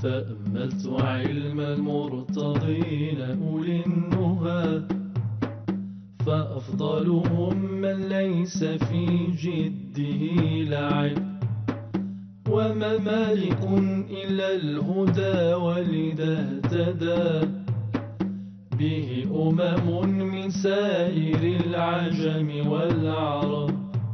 تأملت علم المرتضين أولي النهى، فأفضلهم من ليس في جده لعب، وما مالك إلا الهدى ولذا اهتدى به من سائر العجم والعرب.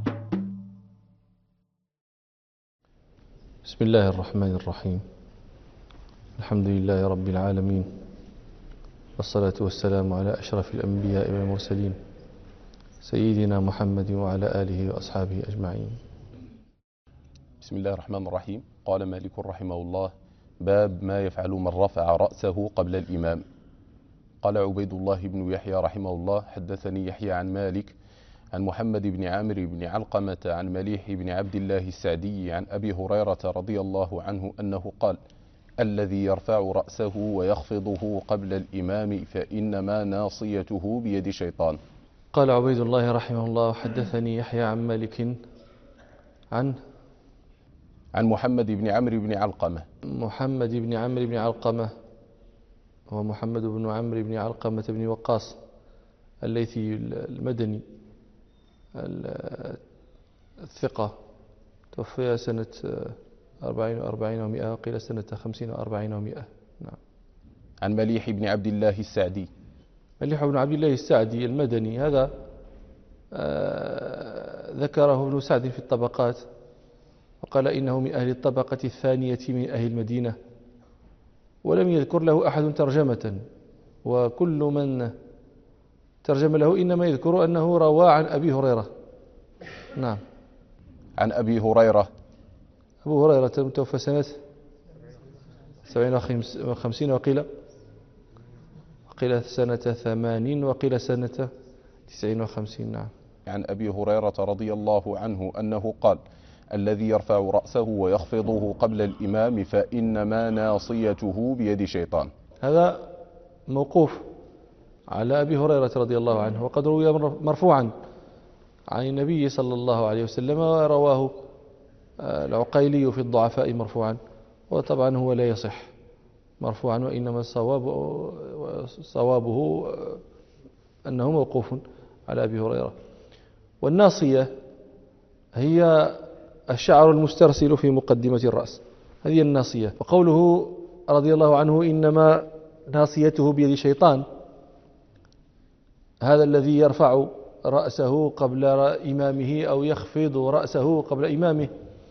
بسم الله الرحمن الرحيم. الحمد لله رب العالمين، والصلاة والسلام على أشرف الأنبياء والمرسلين سيدنا محمد وعلى آله وأصحابه أجمعين. بسم الله الرحمن الرحيم. قال مالك رحمه الله: باب ما يفعل من رفع رأسه قبل الإمام. قال عبيد الله بن يحيى رحمه الله: حدثني يحيى عن مالك عن محمد بن عامر بن علقمة عن مليح بن عبد الله السعدي عن أبي هريرة رضي الله عنه أنه قال: الذي يرفع رأسه ويخفضه قبل الإمام فإنما ناصيته بيد شيطان. قال عبيد الله رحمه الله: حدثني يحيى عن مالك عن محمد بن عمرو بن علقمة. محمد بن عمرو بن علقمة هو محمد بن عمرو بن علقمة بن وقاص الليثي المدني الثقة، توفي سنة 40 و100، وقيل سنة 50 و40 و100. نعم. عن مليح بن عبد الله السعدي. مليح بن عبد الله السعدي المدني هذا ذكره ابن سعد في الطبقات، وقال إنه من أهل الطبقة الثانية من أهل المدينة، ولم يذكر له أحد ترجمة، وكل من ترجم له إنما يذكر أنه روى عن أبي هريرة. نعم. عن أبي هريرة. أبو هريرة متوفى سنة 57 وقيل سنة 80 وقيل سنة 59. نعم. عن أبي هريرة رضي الله عنه أنه قال: الذي يرفع رأسه ويخفضه قبل الإمام فإنما ناصيته بيد شيطان. هذا موقوف على أبي هريرة رضي الله عنه، وقد روي مرفوعا عن النبي صلى الله عليه وسلم، ورواه العقيلي في الضعفاء مرفوعا، وطبعا هو لا يصح مرفوعا، وإنما صوابه أنه موقوف على أبي هريرة. والناصية هي الشعر المسترسل في مقدمة الرأس، هذه الناصية. وقوله رضي الله عنه إنما ناصيته بيد شيطان، هذا الذي يرفع رأسه قبل إمامه أو يخفض رأسه قبل إمامه،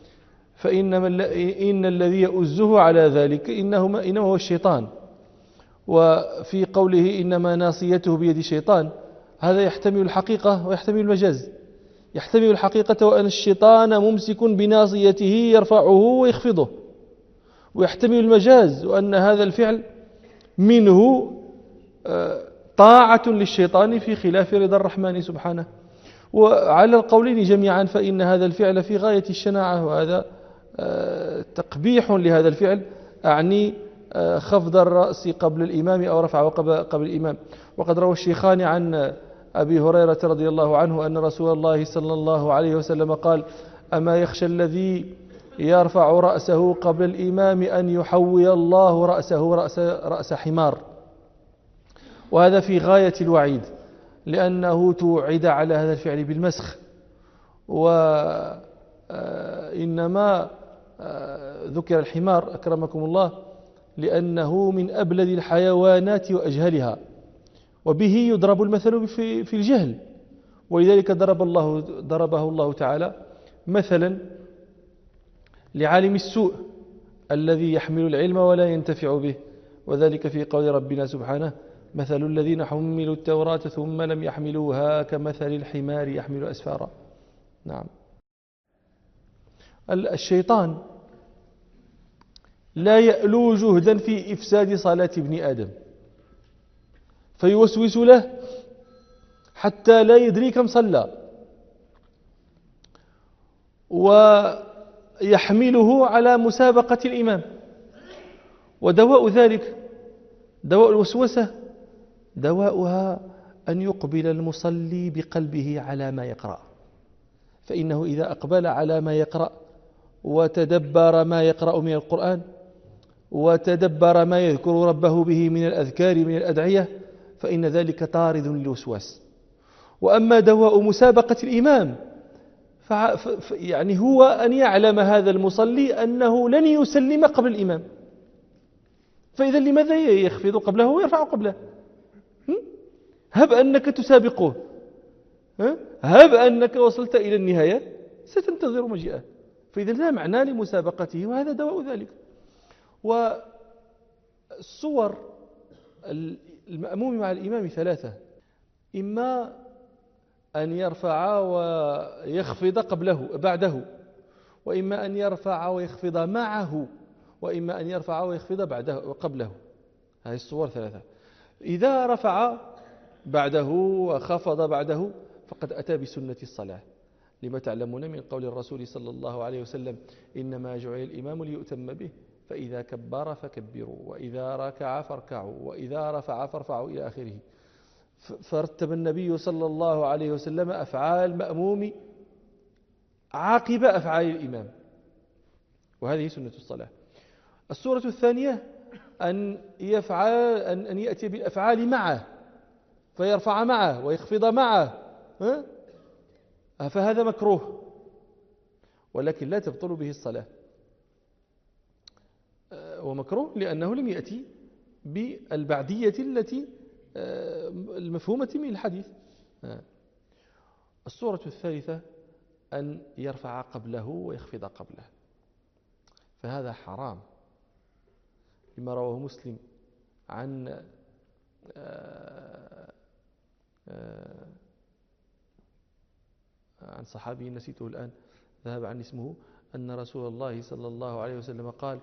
إن الذي يؤزه على ذلك إنما هو الشيطان. وفي قوله إنما ناصيته بيد شيطان، هذا يحتمل الحقيقة ويحتمل المجاز. يحتمل الحقيقة وأن الشيطان ممسك بناصيته يرفعه ويخفضه، ويحتمل المجاز وأن هذا الفعل منه طاعة للشيطان في خلاف رضا الرحمن سبحانه. وعلى القولين جميعا فإن هذا الفعل في غاية الشناعة، وهذا تقبيح لهذا الفعل، أعني خفض الرأس قبل الإمام أو رفعه قبل الإمام. وقد روى الشيخان عن أبي هريرة رضي الله عنه أن رسول الله صلى الله عليه وسلم قال: أما يخشى الذي يرفع رأسه قبل الإمام أن يحوي الله رأسه رأس حمار. وهذا في غاية الوعيد، لأنه توعد على هذا الفعل بالمسخ، وإنما ذكر الحمار أكرمكم الله لأنه من أبلد الحيوانات وأجهلها، وبه يضرب المثل في الجهل، ولذلك ضربه الله تعالى مثلا لعالم السوء الذي يحمل العلم ولا ينتفع به، وذلك في قول ربنا سبحانه: مثل الذين حملوا التوراة ثم لم يحملوها كمثل الحمار يحمل أسفارا. نعم. الشيطان لا يألو جهدا في إفساد صلاة ابن آدم، فيوسوس له حتى لا يدري كم صلى، ويحمله على مسابقة الإمام. ودواء ذلك، دواء الوسوسة، دواؤها أن يقبل المصلي بقلبه على ما يقرأ، فإنه إذا أقبل على ما يقرأ وتدبر ما يقرأ من القرآن وتدبر ما يذكر ربه به من الأذكار من الأدعية فإن ذلك طارد للوسواس. وأما دواء مسابقة الإمام يعني هو أن يعلم هذا المصلي أنه لن يسلم قبل الإمام، فإذا لماذا يخفض قبله ويرفع قبله؟ هب أنك تسابقه، هب أنك وصلت إلى النهاية ستنتظر مجيئه، فإذا لا معنى لمسابقته، وهذا دواء ذلك. والصور المأموم مع الإمام ثلاثة: إما أن يرفع ويخفض بعده، وإما أن يرفع ويخفض معه، وإما أن يرفع ويخفض قبله. هذه الصور ثلاثة. إذا رفع بعده وخفض بعده فقد أتى بسنة الصلاة، لما تعلمون من قول الرسول صلى الله عليه وسلم: إنما جعل الإمام ليؤتم به، فإذا كبر فكبروا، وإذا ركع فاركعوا، وإذا رفع فارفعوا إلى آخره. فرتب النبي صلى الله عليه وسلم أفعال المأموم عاقب أفعال الإمام، وهذه سنة الصلاة. السورة الثانية أن يأتي بالأفعال معه، فيرفع معه ويخفض معه، فهذا مكروه، ولكن لا تبطل به الصلاة. ومكروه لأنه لم يأتي بالبعدية التي المفهومة من الحديث. السورة الثالثة أن يرفع قبله ويخفض قبله، فهذا حرام، لما رواه مسلم عن صحابي نسيته الآن، ذهب عن اسمه، أن رسول الله صلى الله عليه وسلم قال: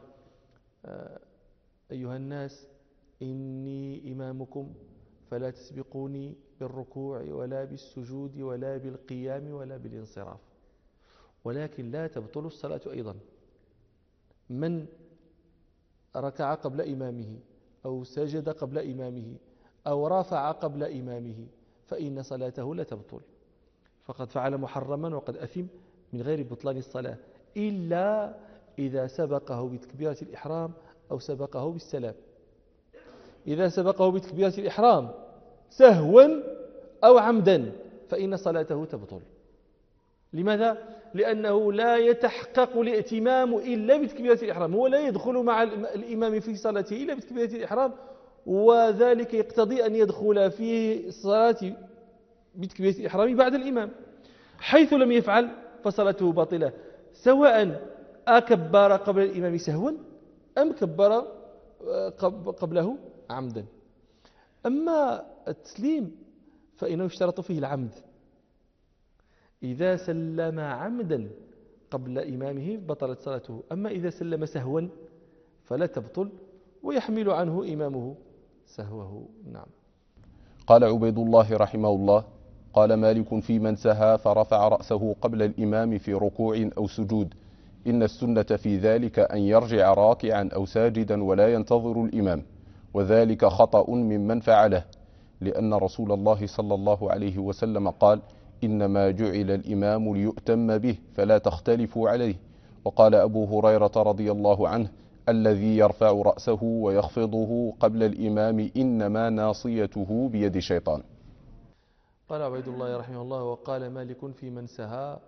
أيها الناس، إني إمامكم فلا تسبقوني بالركوع ولا بالسجود ولا بالقيام ولا بالانصراف، ولكن لا تبطل الصلاة أيضا. من ركع قبل إمامه أو سجد قبل إمامه أو رفع قبل إمامه فإن صلاته لا تبطل، فقد فعل محرما وقد أثم من غير بطلان الصلاة، إلا إذا سبقه بتكبيرة الإحرام أو سبقه بالسلام. إذا سبقه بتكبيرة الإحرام سهوا أو عمدا فإن صلاته تبطل. لماذا؟ لأنه لا يتحقق الائتمام إلا بتكبيرة الإحرام، هو لا يدخل مع الإمام في صلاته إلا بتكبيرة الإحرام، وذلك يقتضي أن يدخل في الصلاة بتكبيرة الإحرام بعد الإمام. حيث لم يفعل فصلاته باطلة، سواء أكبر قبل الإمام سهوا أم كبر قبله عمدا. أما التسليم فإنه يشترط فيه العمد، إذا سلم عمدا قبل إمامه بطلت صلاته، أما إذا سلم سهوا فلا تبطل ويحمل عنه إمامه سهوه. نعم. قال عبيد الله رحمه الله: قال مالك في من سهى فرفع رأسه قبل الإمام في ركوع أو سجود: إن السنة في ذلك أن يرجع راكعا أو ساجدا ولا ينتظر الإمام، وذلك خطأ ممن فعله، لأن رسول الله صلى الله عليه وسلم قال: إنما جعل الإمام ليؤتم به فلا تختلفوا عليه. وقال أبو هريرة رضي الله عنه: الذي يرفع رأسه ويخفضه قبل الإمام إنما ناصيته بيد الشيطان. قال عبيد الله رحمه الله: وقال مالك في من سهى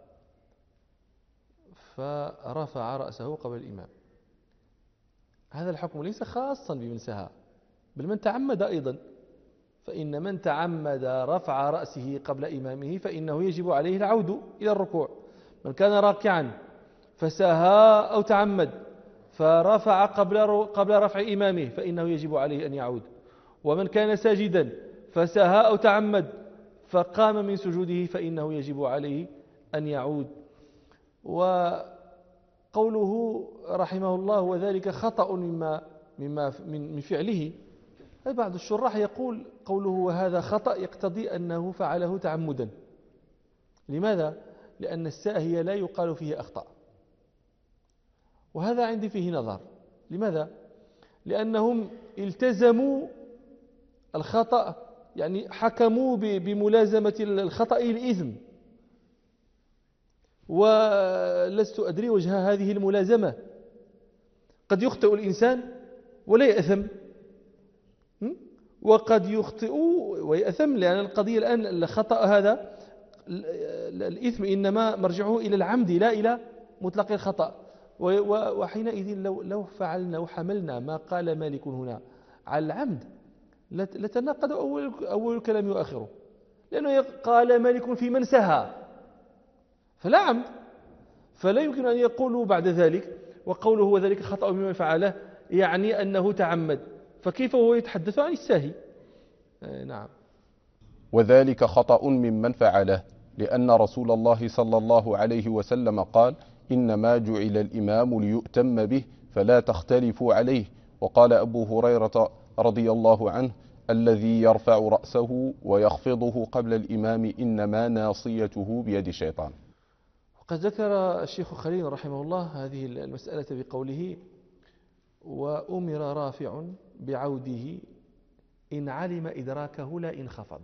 فرفع رأسه قبل الإمام. هذا الحكم ليس خاصا بمن سهى، بل من تعمد أيضا، فإن من تعمد رفع رأسه قبل إمامه فإنه يجب عليه العود إلى الركوع. من كان راكعا فسهى أو تعمد فرفع قبل رفع إمامه فإنه يجب عليه أن يعود. ومن كان ساجدا فسهى أو تعمد فقام من سجوده فإنه يجب عليه أن يعود. وقوله رحمه الله: وذلك خطأ من فعله، بعض الشراح يقول قوله وهذا خطأ يقتضي أنه فعله تعمدا. لماذا؟ لأن الساهي لا يقال فيه أخطأ، وهذا عندي فيه نظر. لماذا؟ لأنهم التزموا الخطأ، يعني حكموا بملازمة الخطأ الإثم، ولست أدري وجه هذه الملازمة. قد يخطئ الإنسان ولا يأثم، وقد يخطئ ويأثم، لأن القضية الآن الخطأ هذا الإثم إنما مرجعه إلى العمد لا إلى مطلق الخطأ. وحينئذ لو فعلنا وحملنا ما قال مالك هنا على العمد لتناقض أول الكلام وآخره، لأنه قال مالك في من سهى فلا عمد، فلا يمكن أن يقولوا بعد ذلك وقوله وذلك خطأ بمن فعله يعني أنه تعمد، فكيف هو يتحدث عن الساهي؟ نعم. وذلك خطأ ممن فعله، لأن رسول الله صلى الله عليه وسلم قال: إنما جعل الإمام ليؤتم به فلا تختلفوا عليه. وقال أبو هريرة رضي الله عنه: الذي يرفع رأسه ويخفضه قبل الإمام إنما ناصيته بيد الشيطان. وقد ذكر الشيخ خليل رحمه الله هذه المسألة بقوله: وأمر رافع بعوده إن علم إدراكه لا إن خفض.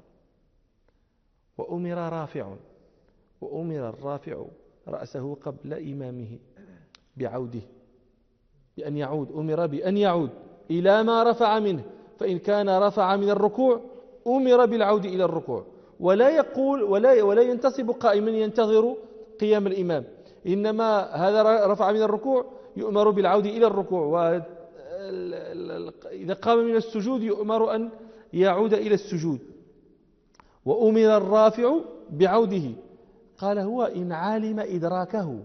وأمر الرافع رأسه قبل إمامه بعوده، بأن يعود، أمر بأن يعود إلى ما رفع منه، فإن كان رفع من الركوع أمر بالعود إلى الركوع، ولا يقول ولا ينتصب قائما ينتظر قيام الإمام، إنما هذا رفع من الركوع يؤمر بالعود إلى الركوع، وإذا قام من السجود يؤمر أن يعود إلى السجود. وأمر الرافع بعوده، قال هو إن علم إدراكه،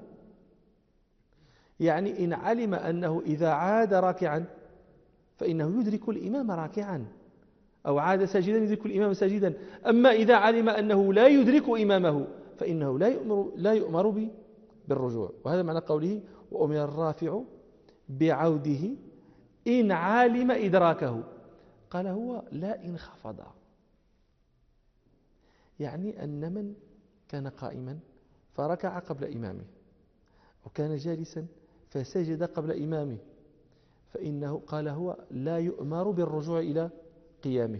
يعني إن علم أنه إذا عاد راكعا فإنه يدرك الإمام راكعا، أو عاد ساجدا يدرك الإمام ساجدا. أما إذا علم أنه لا يدرك إمامه فإنه لا يؤمر بالرجوع. وهذا معنى قوله: وأمر الرافع بعوده إن علم إدراكه. قال هو لا إن خفض، يعني أن من كان قائما فركع قبل إمامه وكان جالسا فسجد قبل إمامه فإنه قال هو لا يؤمر بالرجوع إلى قيامه،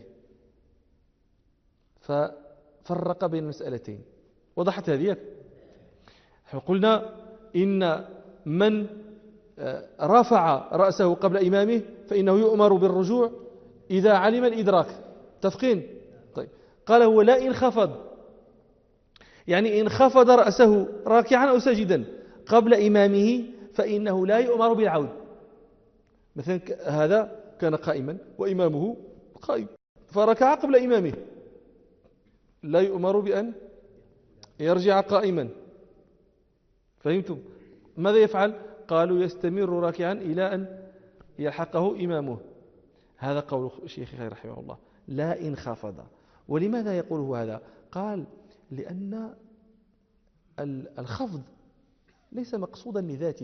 ففرق بين المسألتين. وضحت هذه؟ قلنا إن من رفع رأسه قبل إمامه فإنه يؤمر بالرجوع إذا علم الإدراك، تفقين؟ طيب، قال هو لا إن خفض، يعني إن خفض رأسه راكعا أو ساجدا قبل إمامه فإنه لا يؤمر بالعود. مثلا هذا كان قائما وإمامه قائم فركع قبل إمامه، لا يؤمر بأن يرجع قائما. فهمتم؟ ماذا يفعل؟ قالوا يستمر راكعا إلى أن يلحقه إمامه. هذا قول الشيخ رحمه الله، لا إن خفض. ولماذا يقول هذا؟ قال لأن الخفض ليس مقصودا لذاته،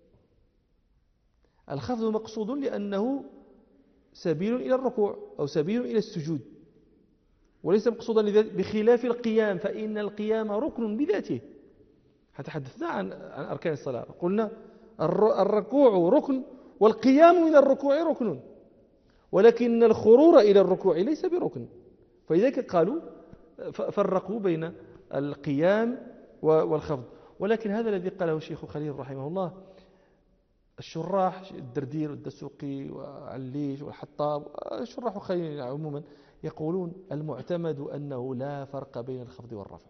الخفض مقصود لأنه سبيل إلى الركوع أو سبيل إلى السجود، وليس مقصودا لذاته، بخلاف القيام فإن القيام ركن بذاته. تحدثنا عن أركان الصلاة، قلنا الركوع ركن والقيام من الركوع ركن، ولكن الخرور إلى الركوع ليس بركن. فلذلك قالوا فرقوا بين القيام والخفض. ولكن هذا الذي قاله الشيخ خليل رحمه الله، الشراح الدردير والدسوقي وعليش والحطاب الشراح خليل عموما يقولون المعتمد أنه لا فرق بين الخفض والرفع،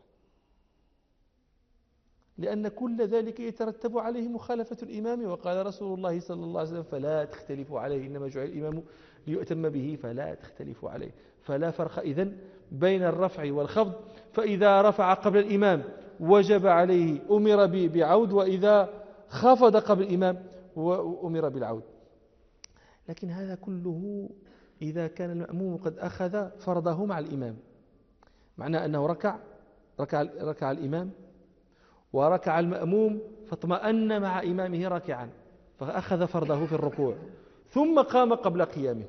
لأن كل ذلك يترتب عليه مخالفة الإمام، وقال رسول الله صلى الله عليه وسلم: فلا تختلفوا عليه، إنما جعل الإمام ليؤتم به فلا تختلفوا عليه. فلا فرق إذن بين الرفع والخفض، فإذا رفع قبل الإمام وجب عليه أمر بعود، وإذا خفض قبل الإمام وأمر بالعود. لكن هذا كله إذا كان المأموم قد أخذ فرضه مع الإمام، معنى أنه ركع الإمام وركع المأموم فاطمأن مع إمامه راكعا فأخذ فرضه في الركوع ثم قام قبل قيامه.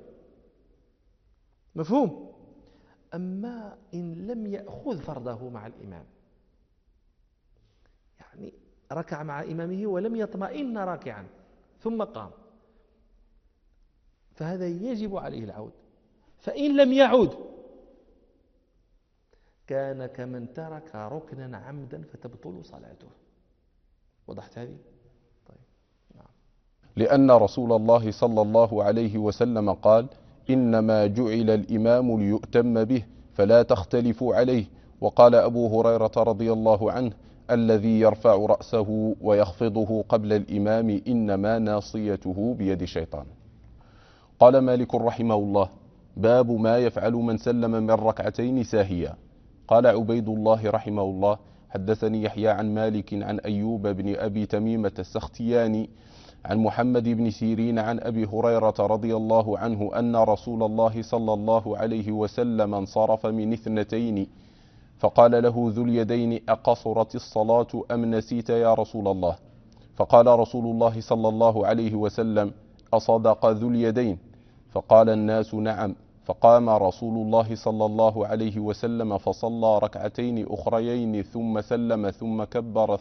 مفهوم؟ أما إن لم يأخذ فرضه مع الإمام، يعني ركع مع إمامه ولم يطمئن راكعا ثم قام، فهذا يجب عليه العود. فإن لم يعود كان كمن ترك ركنا عمدا فتبطل صلاته. وضحت هذه؟ طيب، نعم. لأن رسول الله صلى الله عليه وسلم قال: إنما جعل الإمام ليؤتم به فلا تختلفوا عليه. وقال أبو هريرة رضي الله عنه: الذي يرفع رأسه ويخفضه قبل الإمام إنما ناصيته بيد شيطان. قال مالك رحمه الله: باب ما يفعل من سلم من ركعتين ساهيا. قال عبيد الله رحمه الله: حدثني يحيى عن مالك عن أيوب بن أبي تميمة السختياني عن محمد بن سيرين عن أبي هريرة رضي الله عنه أن رسول الله صلى الله عليه وسلم انصرف من اثنتين فقال له ذو اليدين: أقصرت الصلاة أم نسيت يا رسول الله؟ فقال رسول الله صلى الله عليه وسلم: أصدق ذو اليدين؟ فقال الناس: نعم. فقام رسول الله صلى الله عليه وسلم فصلى ركعتين أخريين ثم سلم ثم كبر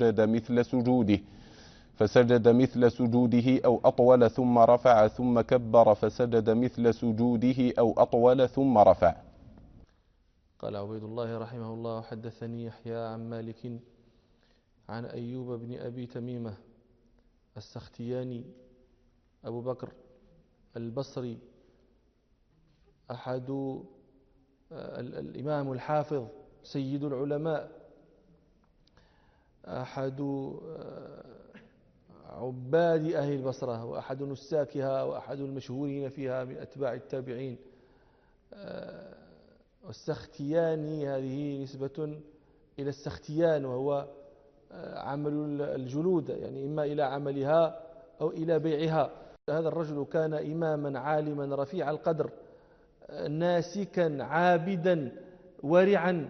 فسجد مثل سجوده أو أطول ثم رفع ثم كبر فسجد مثل سجوده أو أطول ثم رفع. قال عبيد الله رحمه الله: حدثني يحيى عن مالك عن أيوب بن أبي تميمة السختياني أبو بكر البصري، أحد الإمام الحافظ سيد العلماء، أحد عباد أهل البصرة وأحد نساكها وأحد المشهورين فيها من أتباع التابعين. والسختياني هذه نسبة إلى السختيان، وهو عمل الجلود، يعني إما إلى عملها أو إلى بيعها. هذا الرجل كان إماما عالما رفيع القدر، ناسكا عابدا ورعا،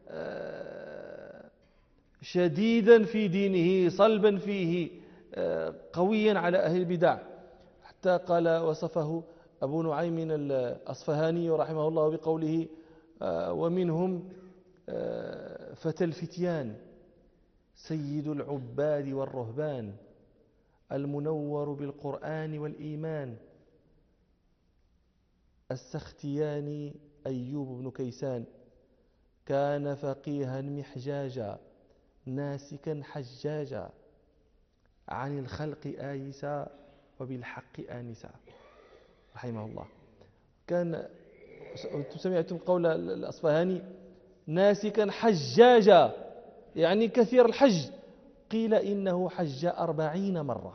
شديدا في دينه، صلبا فيه، قويا على أهل البدع، حتى قال وصفه أبو نعيم الأصفهاني رحمه الله بقوله: ومنهم فتى الفتيان سيد العباد والرهبان المنور بالقرآن والإيمان. السختياني أيوب بن كيسان كان فقيها محجاجا ناسكا حجاجا، عن الخلق آيسا وبالحق آنسا، رحمه الله. كان سمعتم قول الأصفهاني: ناسكا حجاجا، يعني كثير الحج، قيل إنه حج 40 مرة.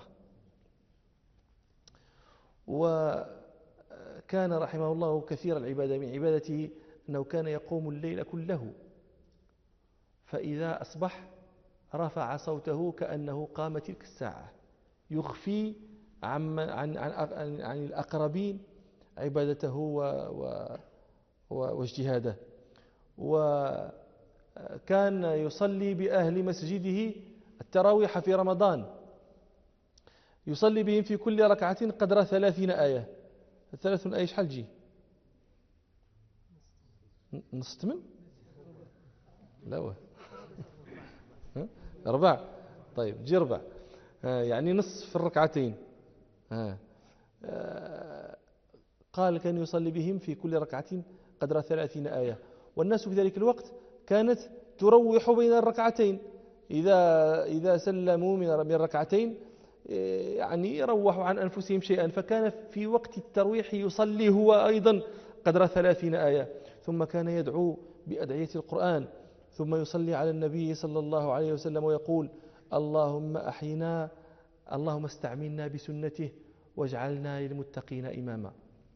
وكان رحمه الله كثير العبادة، من عبادته أنه كان يقوم الليل كله، فإذا أصبح رفع صوته كأنه قام تلك الساعة، يخفي عن الأقربين عبادته واجتهاده. وكان يصلي بأهل مسجده التراويح في رمضان، يصلي بهم في كل ركعة قدر 30 آية. 30 آية شحال تجي؟ نص 8؟ لا هو 4. طيب تجي 4، يعني نصف في الركعتين. قال كان يصلي بهم في كل ركعة قدر 30 آية. والناس في ذلك الوقت كانت تروح بين الركعتين، إذا سلموا من الركعتين يعني روحوا عن أنفسهم شيئا، فكان في وقت الترويح يصلي هو أيضا قدر 30 آية، ثم كان يدعو بأدعية القرآن، ثم يصلي على النبي صلى الله عليه وسلم ويقول: اللهم أحينا، اللهم استعملنا بسنته واجعلنا للمتقين إماما.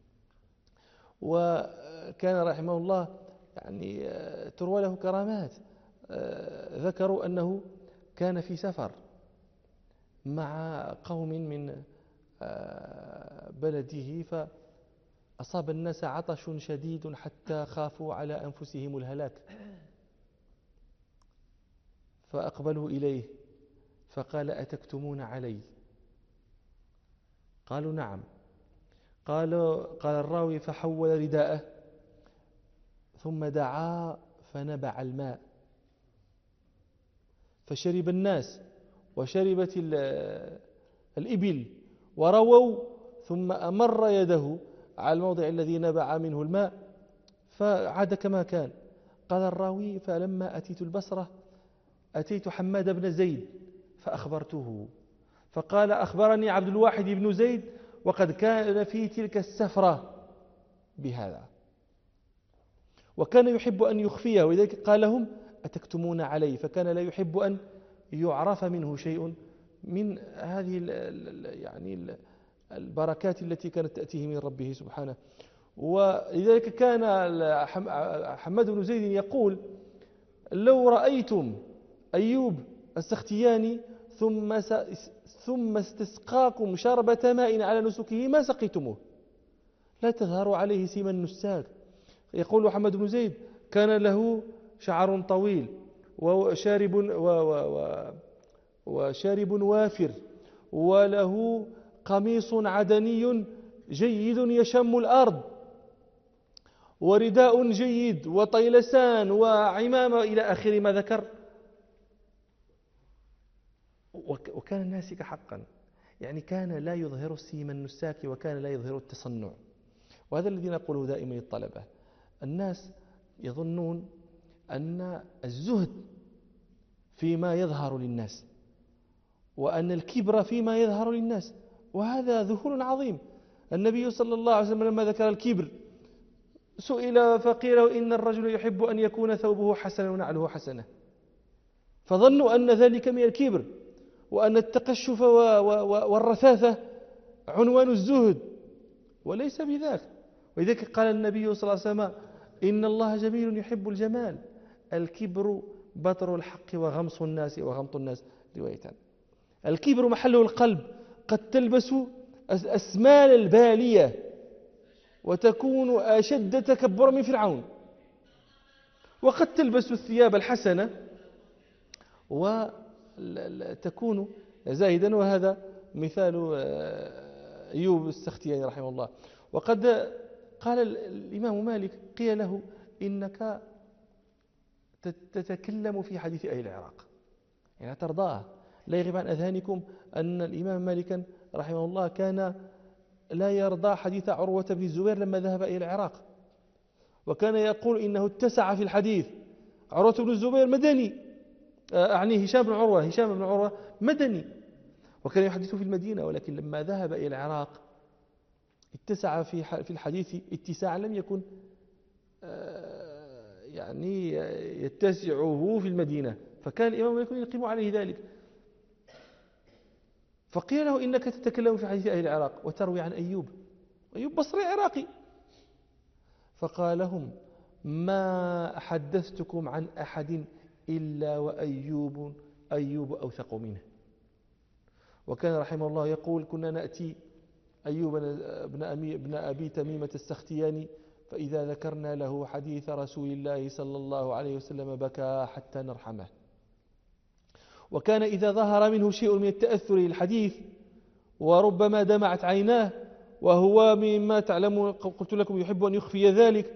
وكان رحمه الله يعني تروى له كرامات. ذكروا أنه كان في سفر مع قوم من بلده، فأصاب الناس عطش شديد حتى خافوا على أنفسهم الهلاك، فأقبلوا إليه فقال: أتكتمون علي؟ قالوا: نعم. قال الراوي: فحول رداءه ثم دعا فنبع الماء، فشرب الناس وشربت الإبل ورووا، ثم أمر يده على الموضع الذي نبع منه الماء فعاد كما كان. قال الراوي: فلما أتيت البصرة أتيت حماد بن زيد فأخبرته، فقال أخبرني عبد الواحد بن زيد وقد كان في تلك السفرة بهذا، وكان يحب أن يخفيه، ولذلك قال لهم أتكتمون علي، فكان لا يحب أن يعرف منه شيء من هذه يعني البركات التي كانت تأتيه من ربه سبحانه. ولذلك كان حماد بن زيد يقول لو رأيتم أيوب السختياني ثم استسقاكم شربة ماء على نسكه ما سقيتموه، لا تظهروا عليه سيما النساك. يقول محمد بن زيد كان له شعر طويل وشارب وافر، وله قميص عدني جيد يشم الأرض، ورداء جيد وطيلسان وعمامة إلى آخر ما ذكر. وكان ناسك حقا، يعني كان لا يظهر السيم النساك، وكان لا يظهر التصنع. وهذا الذي نقوله دائما للطلبة. الناس يظنون أن الزهد فيما يظهر للناس، وأن الكبر فيما يظهر للناس، وهذا ذهول عظيم. النبي صلى الله عليه وسلم لما ذكر الكبر سئل فقيل له إن الرجل يحب أن يكون ثوبه حسنا ونعله حسنة، فظنوا أن ذلك من الكبر، وأن التقشف والرثاثة عنوان الزهد، وليس بذاك. ولذلك قال النبي صلى الله عليه وسلم إن الله جميل يحب الجمال، الكبر بطر الحق وغمص الناس وغمط الناس، روايتان. الكبر محله القلب، قد تلبس أسمال البالية وتكون أشد تكبرا من فرعون، وقد تلبس الثياب الحسنة وتكون زاهدا، وهذا مثال أيوب السختياني رحمه الله. وقد قال الإمام مالك قيل له إنك تتكلم في حديث أهل العراق، يعني ترضاه. لا يغيب عن أذهانكم أن الإمام مالكا رحمه الله كان لا يرضى حديث عروة بن الزبير لما ذهب إلى العراق، وكان يقول إنه اتسع في الحديث. عروة بن الزبير مدني، أعني هشام بن عروة مدني، وكان يحدث في المدينة، ولكن لما ذهب إلى العراق اتسع في الحديث اتساعا لم يكن يعني يتسعه في المدينة، فكان الإمام مالك يقيم عليه ذلك. فقيل له إنك تتكلم في حديث أهل العراق وتروي عن أيوب بصري عراقي. فقال لهم ما حدثتكم عن أحد إلا وأيوب أوثق منه. وكان رحمه الله يقول كنا نأتي أيوب بن أبي تميمة السختياني، فإذا ذكرنا له حديث رسول الله صلى الله عليه وسلم بكى حتى نرحمه. وكان إذا ظهر منه شيء من التأثر للحديث وربما دمعت عيناه، وهو مما تعلمون قلت لكم يحب أن يخفي ذلك،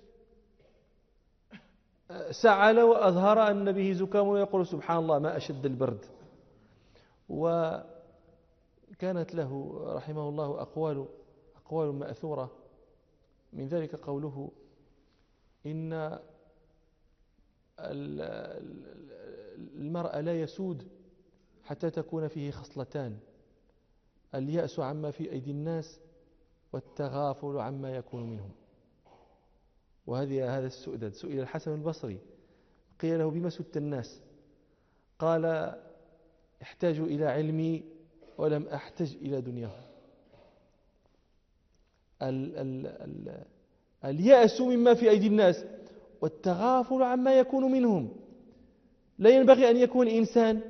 سعل وأظهر أن به زكام ويقول سبحان الله ما أشد البرد. وكانت له رحمه الله أقوال مأثورة، من ذلك قوله إن المرء لا يسود حتى تكون فيه خصلتان: اليأس عما في أيدي الناس، والتغافل عما يكون منهم. هذا السؤدد. سئل الحسن البصري قيل له بما سدت الناس؟ قال احتاج إلى علمي ولم أحتج إلى دنياهم. اليأس مما في أيدي الناس والتغافل عما يكون منهم. لا ينبغي أن يكون الإنسان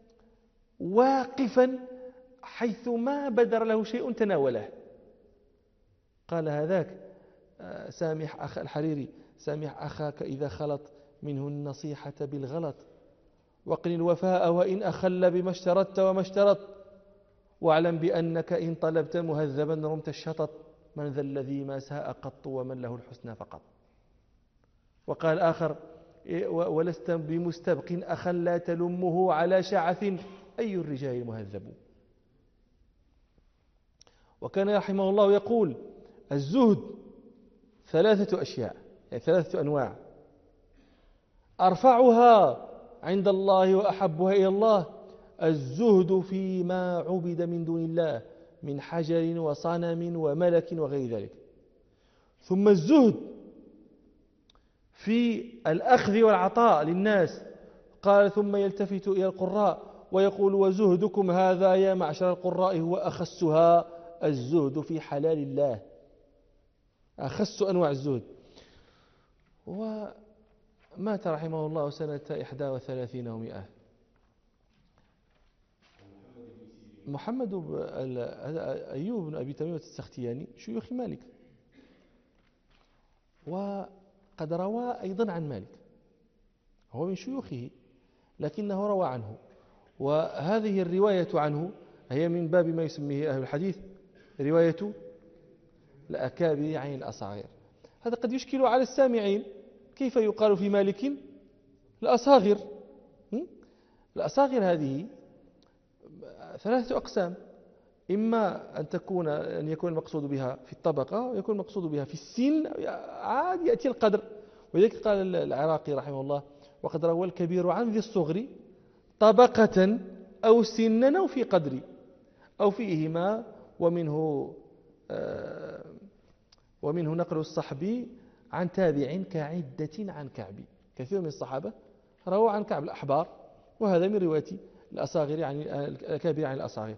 واقفا حيث ما بدر له شيء تناوله. قال هذاك سامح أخ الحريري: سامح أخاك إذا خلط منه النصيحة بالغلط، وقل الوفاء وإن أخل بما اشترطت وما اشترط، واعلم بأنك إن طلبت مهذبا رمت الشطط، من ذا الذي ما ساء قط ومن له الحسنى فقط. وقال آخر: ولست بمستبق أخا لا تلمه على شعث، أي الرجال المهذب. وكان رحمه الله يقول الزهد 3 أشياء، يعني 3 أنواع: أرفعها عند الله وأحبها إلى الله الزهد فيما عبد من دون الله من حجر وصنم وملك وغير ذلك. ثم الزهد في الأخذ والعطاء للناس، قال ثم يلتفت إلى القراء ويقول وزهدكم هذا يا معشر القراء هو أخسها، الزهد في حلال الله أخس أنواع الزهد. ومات رحمه الله سنة 31 و100. محمد أيوب بن أبي تميمة السختياني شيوخ مالك، وقد روى أيضا عن مالك، هو من شيوخه لكنه روى عنه، وهذه الرواية عنه هي من باب ما يسميه أهل الحديث رواية الأكابر عن الأصاغر. هذا قد يشكل على السامعين، كيف يقال في مالك الأصاغر؟ الأصاغر هذه 3 أقسام، إما أن يكون المقصود بها في الطبقة، ويكون المقصود بها في السن، عاد يأتي القدر. ولذلك قال العراقي رحمه الله وقد روى الكبير عن ذي الصغر طبقة أو سنا أو في قدر أو فيهما، ومنه نقل الصحبي عن تابع كعدة عن كعب. كثير من الصحابة رووا عن كعب الأحبار، وهذا من رواية الأصاغر عن الأكابر عن الأصاغر.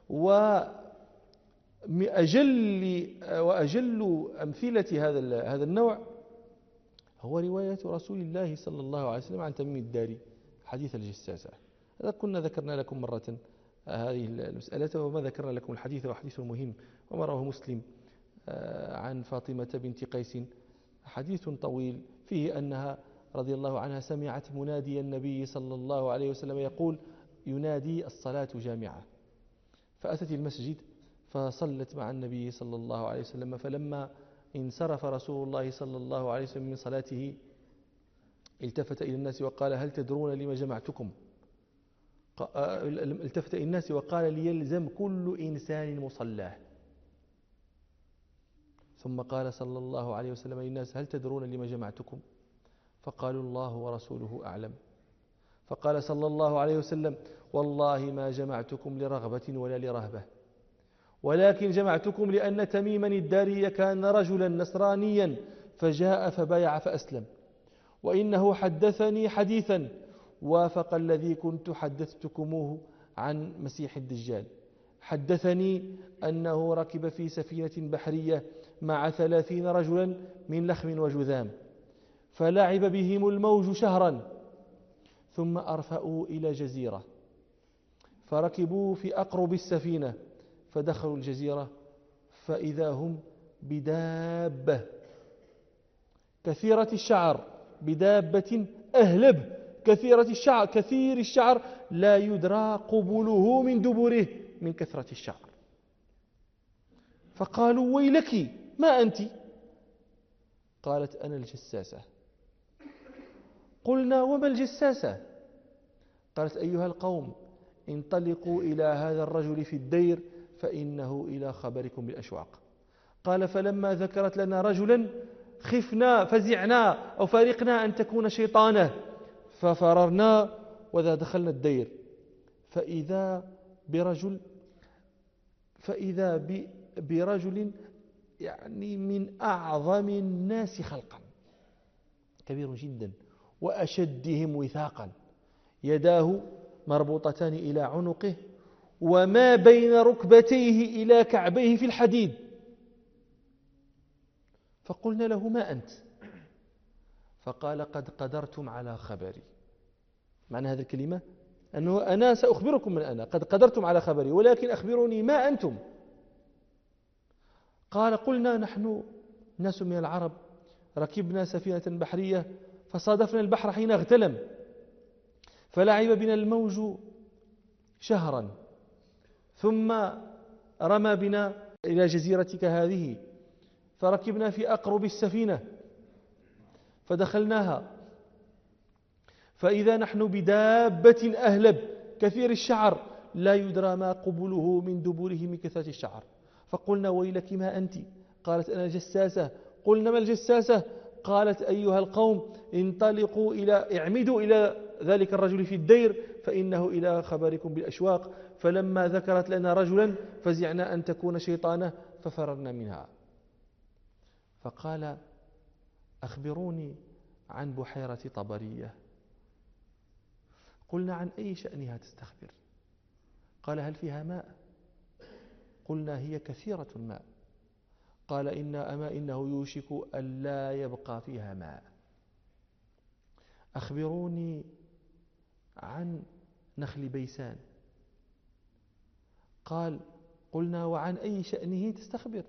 وأجل أمثلة هذا النوع هو رواية رسول الله صلى الله عليه وسلم عن تميم الداري حديث الجساسة. هذا كنا ذكرنا لكم مرة هذه المسألة، وما ذكرنا لكم الحديث وحديث مهم، وما رواه مسلم عن فاطمة بنت قيس حديث طويل فيه أنها رضي الله عنها سمعت منادي النبي صلى الله عليه وسلم يقول ينادي الصلاة جامعة، فأتت المسجد فصلت مع النبي صلى الله عليه وسلم. فلما انصرف رسول الله صلى الله عليه وسلم من صلاته التفت إلى الناس وقال هل تدرون لما جمعتكم؟ التفت إلى الناس وقال ليلزم كل إنسان مصلاه. ثم قال صلى الله عليه وسلم للناس هل تدرون لما جمعتكم؟ فقالوا الله ورسوله أعلم. فقال صلى الله عليه وسلم والله ما جمعتكم لرغبة ولا لرهبة، ولكن جمعتكم لأن تميما الداري كان رجلا نصرانيا فجاء فبايع فأسلم، وإنه حدثني حديثا وافق الذي كنت حدثتكموه عن مسيح الدجال. حدثني أنه ركب في سفينة بحرية مع 30 رجلا من لخم وجذام، فلعب بهم الموج شهرا، ثم أرفأوا إلى جزيرة، فركبوا في أقرب السفينة، فدخلوا الجزيرة فإذا هم بدابة كثيرة الشعر، بدابة أهلب كثير الشعر لا يدرى قبله من دبره من كثرة الشعر. فقالوا ويلك ما أنت؟ قالت أنا الجساسة. قلنا وما الجساسة؟ قالت أيها القوم انطلقوا إلى هذا الرجل في الدير فإنه إلى خبركم بالأشواق. قال فلما ذكرت لنا رجلا خفنا فزعنا أو فارقنا أن تكون شيطانة، ففررنا وذا دخلنا الدير فإذا برجل يعني من أعظم الناس خلقا، كبير جدا، وأشدهم وثاقا، يداه مربوطتان إلى عنقه وما بين ركبتيه إلى كعبيه في الحديد. فقلنا له ما أنت؟ فقال قد قدرتم على خبري. معنى هذه الكلمة أنه أنا سأخبركم من أنا، قد قدرتم على خبري، ولكن أخبروني ما أنتم؟ قال قلنا نحن ناس من العرب ركبنا سفينة بحرية فصادفنا البحر حين اغتلم، فلعب بنا الموج شهرا، ثم رمى بنا إلى جزيرتك هذه، فركبنا في أقرب السفينة فدخلناها، فإذا نحن بدابة أهلب كثير الشعر لا يدرى ما قبله من دبره من كثرة الشعر. فقلنا ويلك ما أنت؟ قالت أنا جساسة. قلنا ما الجساسة؟ قالت أيها القوم اعمدوا إلى ذلك الرجل في الدير فإنه إلى خبركم بالأشواق، فلما ذكرت لنا رجلا فزعنا أن تكون شيطانة ففررنا منها. فقال: أخبروني عن بحيرة طبرية. قلنا: عن أي شأنها تستخبر؟ قال: هل فيها ماء؟ قلنا: هي كثيرة الماء. قال: أما إنه يوشك أن لا يبقى فيها ماء. أخبروني عن نخل بيسان. قلنا: وعن أي شأنه تستخبر؟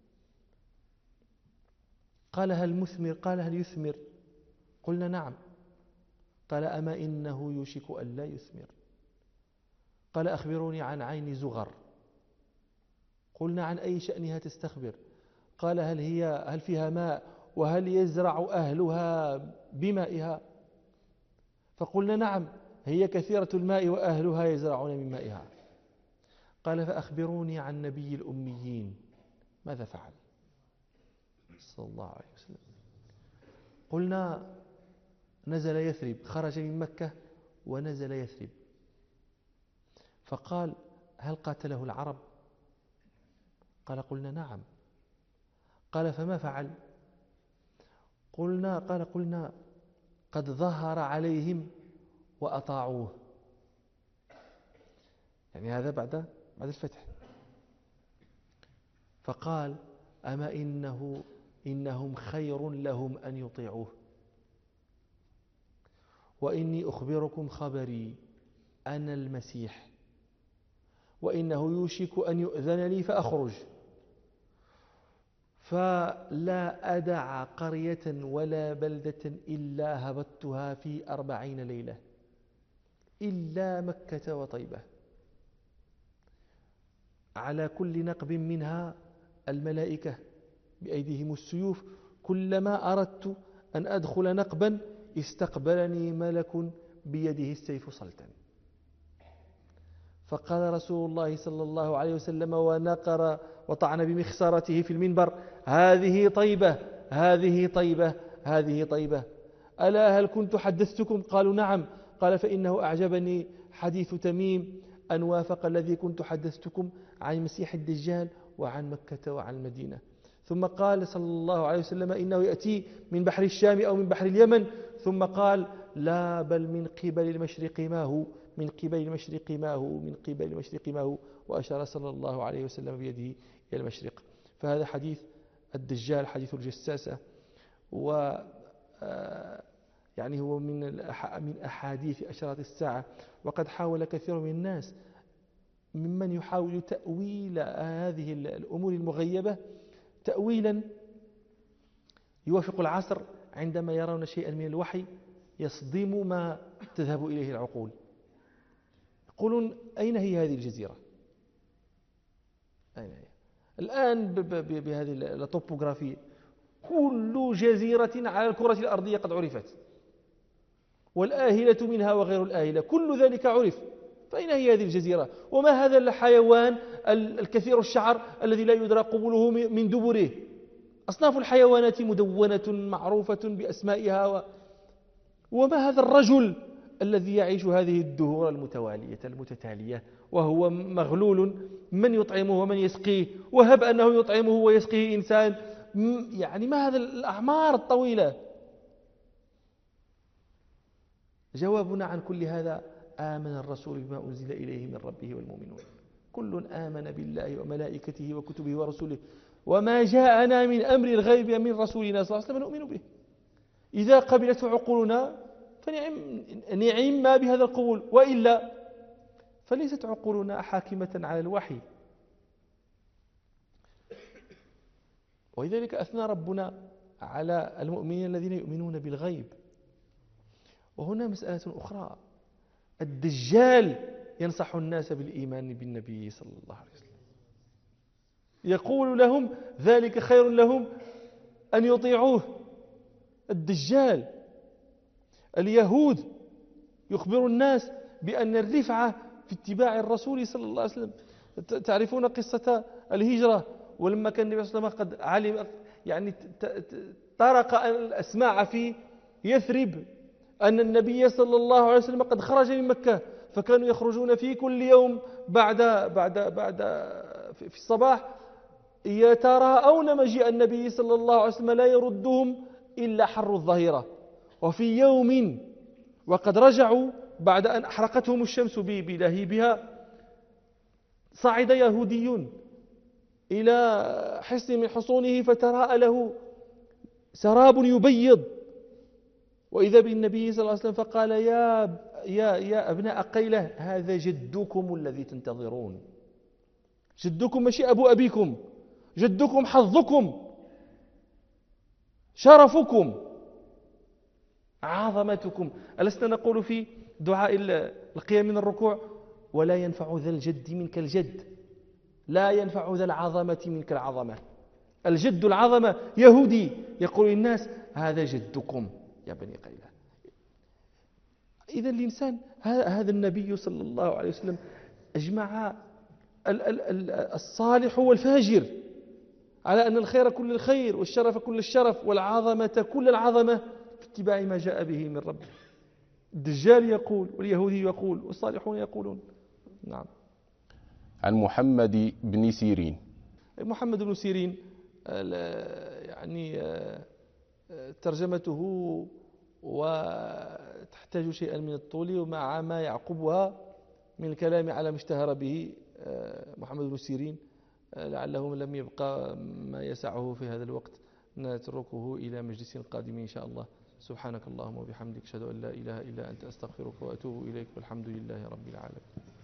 قال: هل مثمر؟ قال: هل يثمر؟ قلنا: نعم. قال: أما إنه يوشك أن لا يثمر. قال: أخبروني عن عين زغر. قلنا: عن أي شأنها تستخبر؟ قال: هل فيها ماء؟ وهل يزرع أهلها بمائها؟ فقلنا: نعم، هي كثيرة الماء وأهلها يزرعون من مائها. قال: فأخبروني عن نبي الأميين، ماذا فعل صلى الله عليه وسلم؟ قلنا: نزل يثرب، خرج من مكة ونزل يثرب. فقال: هل قاتله العرب؟ قلنا: نعم. قال: فما فعل؟ قلنا: قد ظهر عليهم وأطاعوه. يعني هذا بعد الفتح. فقال: أما إنهم خير لهم أن يطيعوه، وإني أخبركم خبري، أنا المسيح، وإنه يوشك أن يؤذن لي فأخرج، فلا أدع قرية ولا بلدة إلا هبطتها في 40 ليلة إلا مكة وطيبة، على كل نقب منها الملائكة بأيديهم السيوف، كلما أردت أن أدخل نقبا استقبلني ملك بيده السيف صلتا. فقال رسول الله صلى الله عليه وسلم ونقر وطعن بمخسرته في المنبر: هذه طيبة، هذه طيبة، هذه طيبة. ألا هل كنت حدثتكم؟ قالوا: نعم. قال: فإنه أعجبني حديث تميم أن وافق الذي كنت حدثتكم عن المسيح الدجال وعن مكة وعن المدينة. ثم قال صلى الله عليه وسلم: إنه يأتي من بحر الشام أو من بحر اليمن. ثم قال: لا، بل من قبل المشرق ما هو، من قبل المشرق ما هو، من قبل المشرق ما هو، وأشار صلى الله عليه وسلم بيده إلى المشرق. فهذا حديث الدجال، حديث الجساسة، و يعني هو من أحاديث أشراط الساعة. وقد حاول كثير من الناس ممن يحاول تأويل هذه الأمور المغيبة تأويلا يوافق العصر، عندما يرون شيئا من الوحي يصدم ما تذهب إليه العقول. يقولون: أين هي هذه الجزيرة؟ أين هي؟ الآن بهذه الطوبوغرافية كل جزيرة على الكرة الأرضية قد عرفت، والآهلة منها وغير الآهلة، كل ذلك عرف. فأين هي هذه الجزيرة؟ وما هذا الحيوان الكثير الشعر الذي لا يدرى قبله من دبره؟ أصناف الحيوانات مدونة معروفة بأسمائها، وما هذا الرجل الذي يعيش هذه الدهور المتوالية المتتالية وهو مغلول، من يطعمه ومن يسقيه؟ وهب أنه يطعمه ويسقيه إنسان، يعني ما هذا الأعمار الطويلة؟ جوابنا عن كل هذا: آمن الرسول بما أنزل إليه من ربه والمؤمنون، كل آمن بالله وملائكته وكتبه ورسله، وما جاءنا من أمر الغيب من رسولنا صلى الله عليه وسلم نؤمن به. إذا قبلته عقولنا فنعم ما بهذا القبول، وإلا فليست عقولنا حاكمة على الوحي. ولذلك أثنى ربنا على المؤمنين الذين يؤمنون بالغيب. وهنا مسألة أخرى: الدجال ينصح الناس بالإيمان بالنبي صلى الله عليه وسلم، يقول لهم ذلك خير لهم أن يطيعوه. الدجال، اليهود يخبر الناس بأن الرفعة في اتباع الرسول صلى الله عليه وسلم. تعرفون قصة الهجرة، ولما كان النبي صلى الله عليه وسلم قد علم، يعني طرق الأسماع في يثرب أن النبي صلى الله عليه وسلم قد خرج من مكة، فكانوا يخرجون في كل يوم بعد في الصباح يتراءون مجيء النبي صلى الله عليه وسلم لا يردهم إلا حر الظهيرة. وفي يوم وقد رجعوا بعد أن أحرقتهم الشمس بلهيبها صعد يهودي إلى حصن من حصونه فتراءى له سراب يبيض، وإذا بالنبي صلى الله عليه وسلم فقال يا أبناء قيلة هذا جدكم الذي تنتظرون. جدكم ماشي أبو أبيكم، جدكم حظكم شرفكم عظمتكم. ألسنا نقول في دعاء القيام من الركوع ولا ينفع ذا الجد منك الجد، لا ينفع ذا العظمة منك العظمة. الجد العظمة يهودي يقول للناس هذا جدكم يا بني قيلة. إذا الإنسان هذا النبي صلى الله عليه وسلم أجمع الصالح والفاجر على أن الخير كل الخير والشرف كل الشرف والعظمة كل العظمة في اتباع ما جاء به من ربه. الدجال يقول واليهودي يقول والصالحون يقولون. نعم. عن محمد بن سيرين. محمد بن سيرين يعني ترجمته وتحتاج شيئا من الطول ومع ما يعقبها من الكلام على ما اشتهر به محمد بن سيرين لعله لم يبقى ما يسعه في هذا الوقت، نتركه إلى مجلس قادم إن شاء الله. سبحانك اللهم وبحمدك أشهد أن لا إله إلا أنت أستغفرك وأتوب إليك والحمد لله رب العالمين.